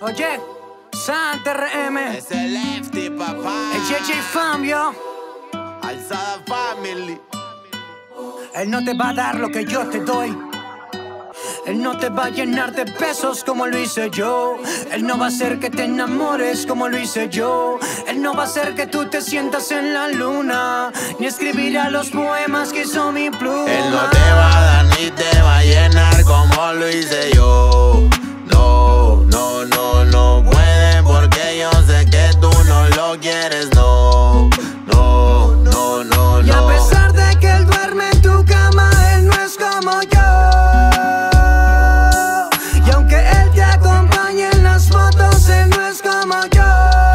Oye, Santa RM, Es el Lefty, papá. el JJ Fam, yo. Alzada Family. Él no te va a dar lo que yo te doy. Él no te va a llenar de besos como lo hice yo. Él no va a hacer que te enamores como lo hice yo. Él no va a hacer que tú te sientas en la luna, ni escribirá los poemas que hizo mi pluma. Él no te va a dar ni te va a llenar como lo hice yo. No, no, no, no puede porque yo sé que tú no lo quieres, no. No, no, no, Y a no. pesar de que él duerme en tu cama, él no es como yo. Y aunque él te acompañe en las fotos, él no es como yo.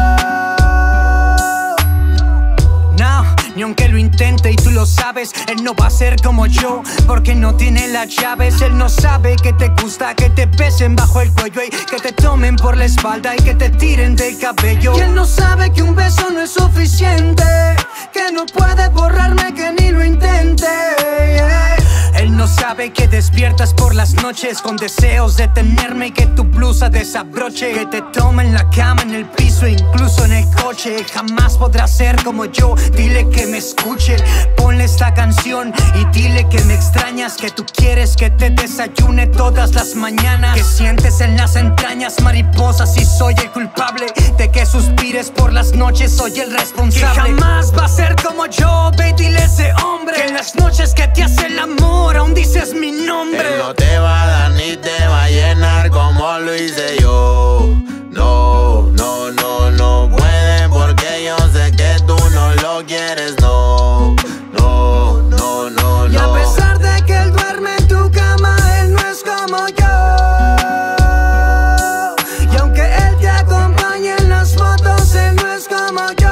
No, ni aunque lo intente y tú lo sabes, él no va a ser como yo, porque no tiene las llaves. Él no sabe que te gusta que te besen bajo el cuello y que te tomen por la espalda y que te tiren del cabello. Y él no sabe que un beso no es suficiente, que no puede borrarme, que ni lo intente. Él no sabe que despiertas por las noches con deseos de tenerme y que tu blusa desabroche, que te tome en la cama, en el piso, incluso en el coche. Jamás podrá ser como yo, dile que me escuche. Ponle esta canción y dile que me extrañas, que tú quieres que te desayune todas las mañanas, que sientes en las entrañas mariposas y soy el culpable de que suspires por las noches, soy el responsable. Que jamás va a ser como yo, ve y dile a ese hombre que en las noches que te hace el amor aún dices mi nombre. Él no te va a dar ni te va a llenar como lo hice yo. No, no, no, no puede porque yo sé que tú no lo quieres, no. No, no, no, Y a no. pesar de que él duerme en tu cama, él no es como yo. Y aunque él te acompañe en las fotos, él no es como yo.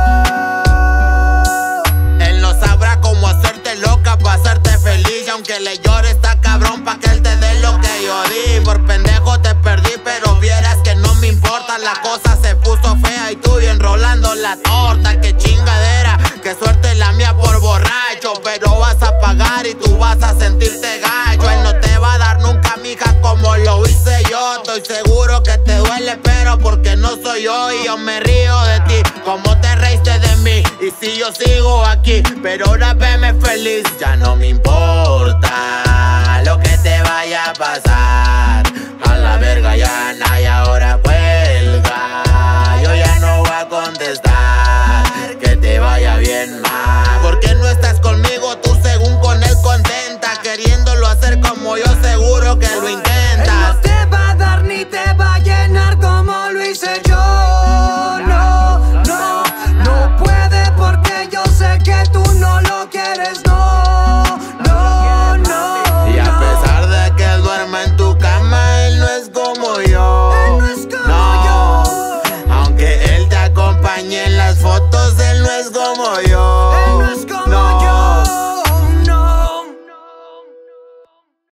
Él no sabrá cómo hacerte loca para hacerte feliz. Y aunque le llores está cabrón pa' que él te dé lo que yo di. Por pendejo te perdí, pero vieras que no me importa. La cosa se puso fea y tú enrolando la torta. Qué chingadera, qué suerte la mía por borracho. Pero vas a pagar y tú vas a sentirte gacho. Él no te va a dar nunca, mija, como lo hice yo. Estoy seguro que te duele, pero porque no soy yo. Y yo me río de ti, como te reíste de mí. Y si yo sigo aquí, pero ahora veme feliz. Ya no me importa lo que te vaya a pasar. A la verga ya nadie ahora cuelga. Yo ya no voy a contestar. Que te vaya bien mal. Porque no estás conmigo, tú según con él contenta. Queriéndolo hacer como yo, seguro que lo Él intentas. no te va a dar ni te va a llenar como lo hice yo. No, no, no puede porque yo sé que tú no lo quieres. No, no, no. Y a pesar de que él duerme en tu cama, él no es como yo. Él no es como No. yo. Aunque él te acompañe en las fotos, él no es como yo.